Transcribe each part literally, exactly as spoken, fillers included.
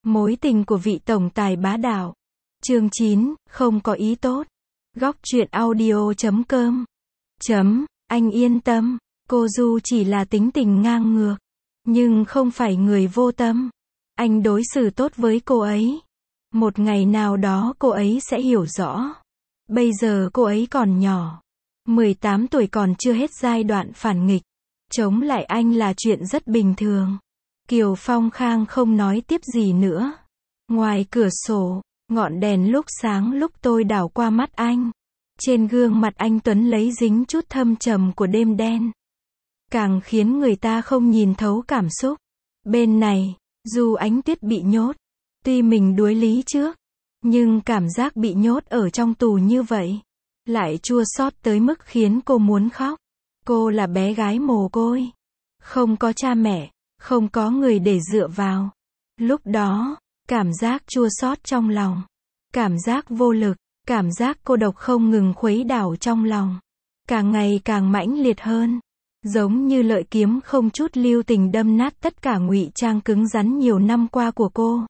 Mối tình của vị tổng tài bá đạo. Chương chín, không có ý tốt. Góc truyện audio chấm com. Chấm, anh yên tâm, cô Du chỉ là tính tình ngang ngược, nhưng không phải người vô tâm. Anh đối xử tốt với cô ấy. Một ngày nào đó cô ấy sẽ hiểu rõ. Bây giờ cô ấy còn nhỏ. mười tám tuổi còn chưa hết giai đoạn phản nghịch. Chống lại anh là chuyện rất bình thường. Kiều Phong Khang không nói tiếp gì nữa. Ngoài cửa sổ, ngọn đèn lúc sáng lúc tôi đảo qua mắt anh. Trên gương mặt anh Tuấn lấy dính chút thâm trầm của đêm đen. Càng khiến người ta không nhìn thấu cảm xúc. Bên này, dù Ánh Tuyết bị nhốt, tuy mình đuối lý trước, nhưng cảm giác bị nhốt ở trong tù như vậy, lại chua xót tới mức khiến cô muốn khóc. Cô là bé gái mồ côi, không có cha mẹ, không có người để dựa vào. Lúc đó, cảm giác chua xót trong lòng, cảm giác vô lực, cảm giác cô độc không ngừng khuấy đảo trong lòng, càng ngày càng mãnh liệt hơn, giống như lợi kiếm không chút lưu tình đâm nát tất cả ngụy trang cứng rắn nhiều năm qua của cô,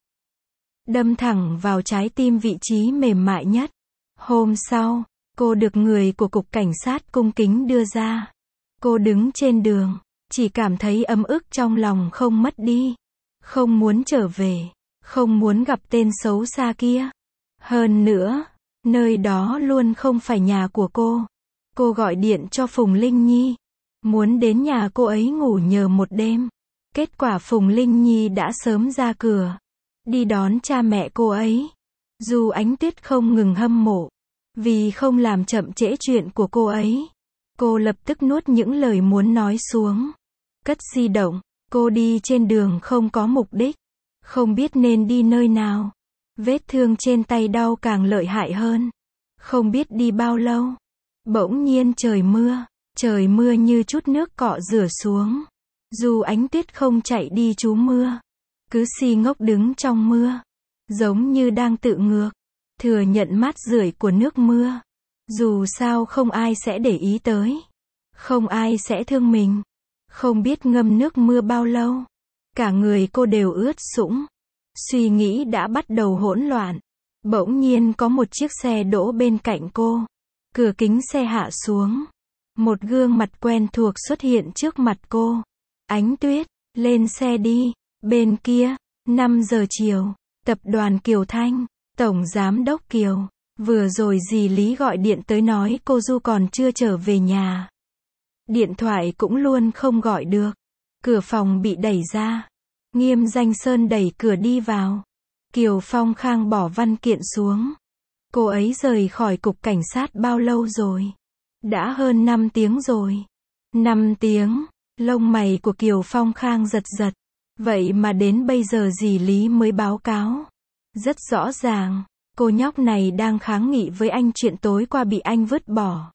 đâm thẳng vào trái tim vị trí mềm mại nhất. Hôm sau, cô được người của cục cảnh sát cung kính đưa ra. Cô đứng trên đường, chỉ cảm thấy ấm ức trong lòng không mất đi, không muốn trở về, không muốn gặp tên xấu xa kia. Hơn nữa, nơi đó luôn không phải nhà của cô. Cô gọi điện cho Phùng Linh Nhi, muốn đến nhà cô ấy ngủ nhờ một đêm. Kết quả Phùng Linh Nhi đã sớm ra cửa, đi đón cha mẹ cô ấy. Dù Ánh Tuyết không ngừng hâm mộ, vì không làm chậm trễ chuyện của cô ấy. Cô lập tức nuốt những lời muốn nói xuống. Cất di động, cô đi trên đường không có mục đích, không biết nên đi nơi nào. Vết thương trên tay đau càng lợi hại hơn. Không biết đi bao lâu. Bỗng nhiên trời mưa, trời mưa như chút nước cọ rửa xuống. Dù Ánh Tuyết không chạy đi trú mưa, cứ si ngốc đứng trong mưa, giống như đang tự ngược, thừa nhận mát rượi của nước mưa. Dù sao không ai sẽ để ý tới, không ai sẽ thương mình. Không biết ngâm nước mưa bao lâu, cả người cô đều ướt sũng. Suy nghĩ đã bắt đầu hỗn loạn. Bỗng nhiên có một chiếc xe đỗ bên cạnh cô. Cửa kính xe hạ xuống. Một gương mặt quen thuộc xuất hiện trước mặt cô. Ánh Tuyết, lên xe đi. Bên kia, năm giờ chiều, tập đoàn Kiều Thanh, Tổng Giám đốc Kiều. Vừa rồi dì Lý gọi điện tới nói cô Du còn chưa trở về nhà. Điện thoại cũng luôn không gọi được. Cửa phòng bị đẩy ra. Nghiêm Danh Sơn đẩy cửa đi vào. Kiều Phong Khang bỏ văn kiện xuống. Cô ấy rời khỏi cục cảnh sát bao lâu rồi? Đã hơn năm tiếng rồi. năm tiếng, lông mày của Kiều Phong Khang giật giật. Vậy mà đến bây giờ dì Lý mới báo cáo. Rất rõ ràng, cô nhóc này đang kháng nghị với anh chuyện tối qua bị anh vứt bỏ.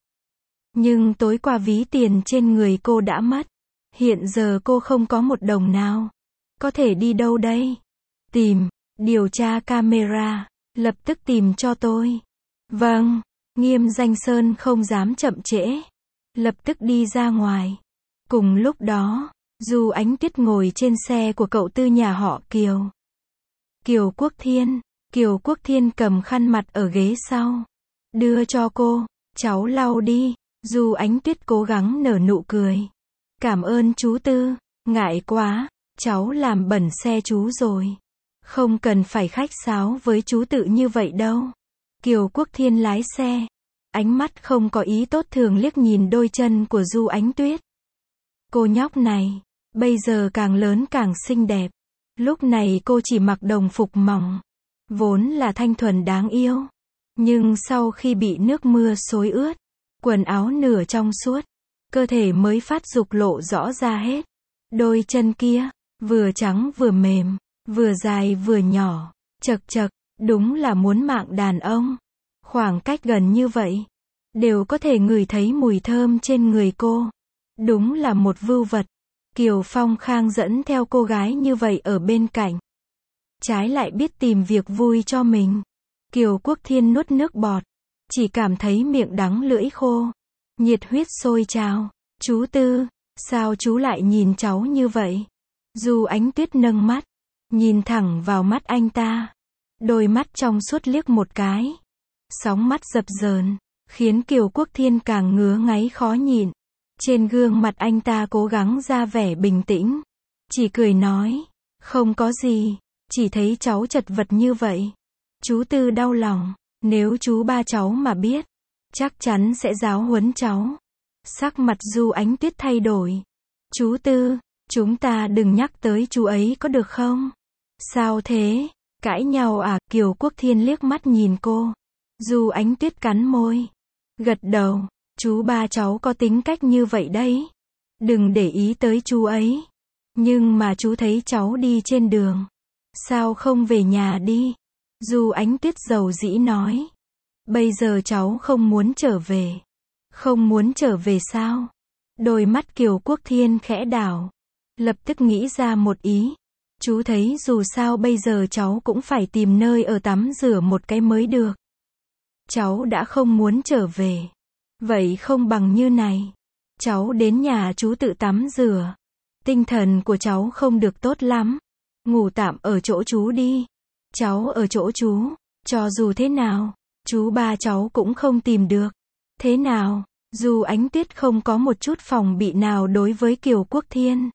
Nhưng tối qua ví tiền trên người cô đã mất. Hiện giờ cô không có một đồng nào. Có thể đi đâu đây? Tìm, điều tra camera, lập tức tìm cho tôi. Vâng, Nghiêm Danh Sơn không dám chậm trễ, lập tức đi ra ngoài. Cùng lúc đó, dù Ánh Tuyết ngồi trên xe của cậu Tư nhà họ Kiều. Kiều Quốc Thiên, Kiều Quốc Thiên cầm khăn mặt ở ghế sau. Đưa cho cô, cháu lau đi. Dù Ánh Tuyết cố gắng nở nụ cười. Cảm ơn chú Tư, ngại quá, cháu làm bẩn xe chú rồi. Không cần phải khách sáo với chú Tự như vậy đâu. Kiều Quốc Thiên lái xe, ánh mắt không có ý tốt thường liếc nhìn đôi chân của Du Ánh Tuyết. Cô nhóc này, bây giờ càng lớn càng xinh đẹp. Lúc này cô chỉ mặc đồng phục mỏng, vốn là thanh thuần đáng yêu. Nhưng sau khi bị nước mưa xối ướt, quần áo nửa trong suốt, cơ thể mới phát dục lộ rõ ra hết. Đôi chân kia, vừa trắng vừa mềm, vừa dài vừa nhỏ, chật chật, đúng là muốn mạng đàn ông. Khoảng cách gần như vậy, đều có thể ngửi thấy mùi thơm trên người cô. Đúng là một vưu vật. Kiều Phong Khang dẫn theo cô gái như vậy ở bên cạnh, trái lại biết tìm việc vui cho mình. Kiều Quốc Thiên nuốt nước bọt, chỉ cảm thấy miệng đắng lưỡi khô. Nhiệt huyết sôi trào. Chú Tư, sao chú lại nhìn cháu như vậy? Dù Ánh Tuyết nâng mắt, nhìn thẳng vào mắt anh ta. Đôi mắt trong suốt liếc một cái. Sóng mắt dập dờn, khiến Kiều Quốc Thiên càng ngứa ngáy khó nhịn. Trên gương mặt anh ta cố gắng ra vẻ bình tĩnh. Chỉ cười nói, không có gì, chỉ thấy cháu chật vật như vậy. Chú Tư đau lòng, nếu chú ba cháu mà biết, chắc chắn sẽ giáo huấn cháu. Sắc mặt Du Ánh Tuyết thay đổi. Chú Tư, chúng ta đừng nhắc tới chú ấy có được không? Sao thế? Cãi nhau à? Kiều Quốc Thiên liếc mắt nhìn cô. Du Ánh Tuyết cắn môi, gật đầu, chú ba cháu có tính cách như vậy đấy. Đừng để ý tới chú ấy. Nhưng mà chú thấy cháu đi trên đường, sao không về nhà đi? Du Ánh Tuyết dầu dĩ nói. Bây giờ cháu không muốn trở về. Không muốn trở về sao? Đôi mắt Kiều Quốc Thiên khẽ đảo. Lập tức nghĩ ra một ý. Chú thấy dù sao bây giờ cháu cũng phải tìm nơi ở tắm rửa một cái mới được. Cháu đã không muốn trở về. Vậy không bằng như này. Cháu đến nhà chú tự tắm rửa. Tinh thần của cháu không được tốt lắm. Ngủ tạm ở chỗ chú đi. Cháu ở chỗ chú. Cho dù thế nào, chú ba cháu cũng không tìm được. Thế nào? Du Ánh Tuyết không có một chút phòng bị nào đối với Kiều Quốc Thiên.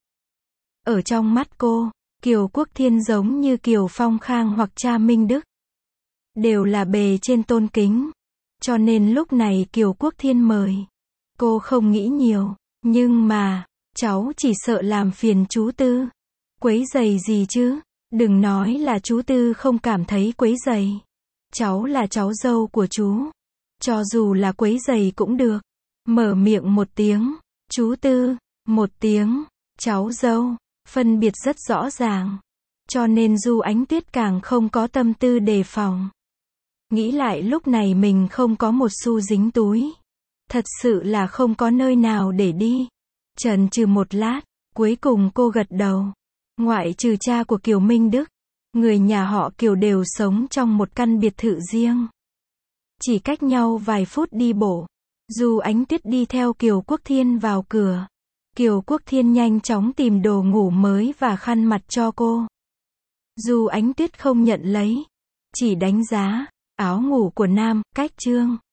Ở trong mắt cô, Kiều Quốc Thiên giống như Kiều Phong Khang hoặc cha Minh Đức. Đều là bề trên tôn kính. Cho nên lúc này Kiều Quốc Thiên mời. Cô không nghĩ nhiều. Nhưng mà, cháu chỉ sợ làm phiền chú Tư. Quấy rầy gì chứ? Đừng nói là chú Tư không cảm thấy quấy rầy. Cháu là cháu dâu của chú. Cho dù là quấy rầy cũng được. Mở miệng một tiếng, chú Tư, một tiếng, cháu dâu, phân biệt rất rõ ràng. Cho nên Du Ánh Tuyết càng không có tâm tư đề phòng. Nghĩ lại lúc này mình không có một xu dính túi. Thật sự là không có nơi nào để đi. Chần chừ một lát, cuối cùng cô gật đầu. Ngoại trừ cha của Kiều Minh Đức, người nhà họ Kiều đều sống trong một căn biệt thự riêng. Chỉ cách nhau vài phút đi bộ. Du Ánh Tuyết đi theo Kiều Quốc Thiên vào cửa. Kiều Quốc Thiên nhanh chóng tìm đồ ngủ mới và khăn mặt cho cô. Du Ánh Tuyết không nhận lấy. Chỉ đánh giá, áo ngủ của nam, cách trương.